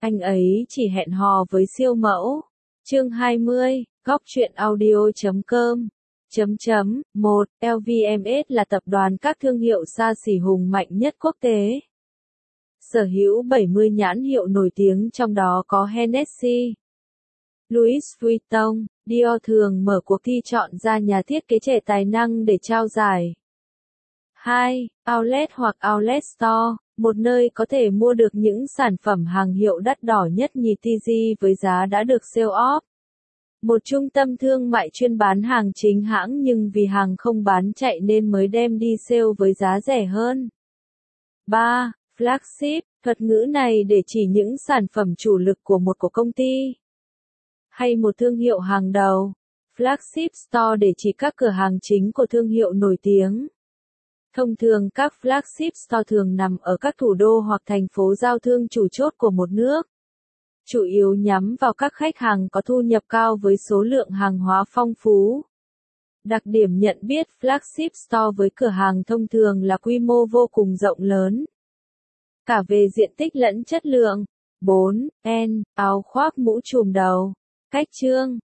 Anh ấy chỉ hẹn hò với siêu mẫu. Chương 20, góc truyện audio.com. 1. LVMH là tập đoàn các thương hiệu xa xỉ hùng mạnh nhất quốc tế. Sở hữu 70 nhãn hiệu nổi tiếng, trong đó có Hennessy, Louis Vuitton. Dior thường mở cuộc thi chọn ra nhà thiết kế trẻ tài năng để trao giải. 2. Outlet hoặc Outlet Store, một nơi có thể mua được những sản phẩm hàng hiệu đắt đỏ nhất nhì TG với giá đã được sale off. Một trung tâm thương mại chuyên bán hàng chính hãng nhưng vì hàng không bán chạy nên mới đem đi sale với giá rẻ hơn. 3. Flagship, thuật ngữ này để chỉ những sản phẩm chủ lực của một công ty hay một thương hiệu hàng đầu. Flagship Store để chỉ các cửa hàng chính của thương hiệu nổi tiếng. Thông thường các flagship store thường nằm ở các thủ đô hoặc thành phố giao thương chủ chốt của một nước. Chủ yếu nhắm vào các khách hàng có thu nhập cao với số lượng hàng hóa phong phú. Đặc điểm nhận biết flagship store với cửa hàng thông thường là quy mô vô cùng rộng lớn, cả về diện tích lẫn chất lượng. 4. Áo khoác mũ trùm đầu. Cách chương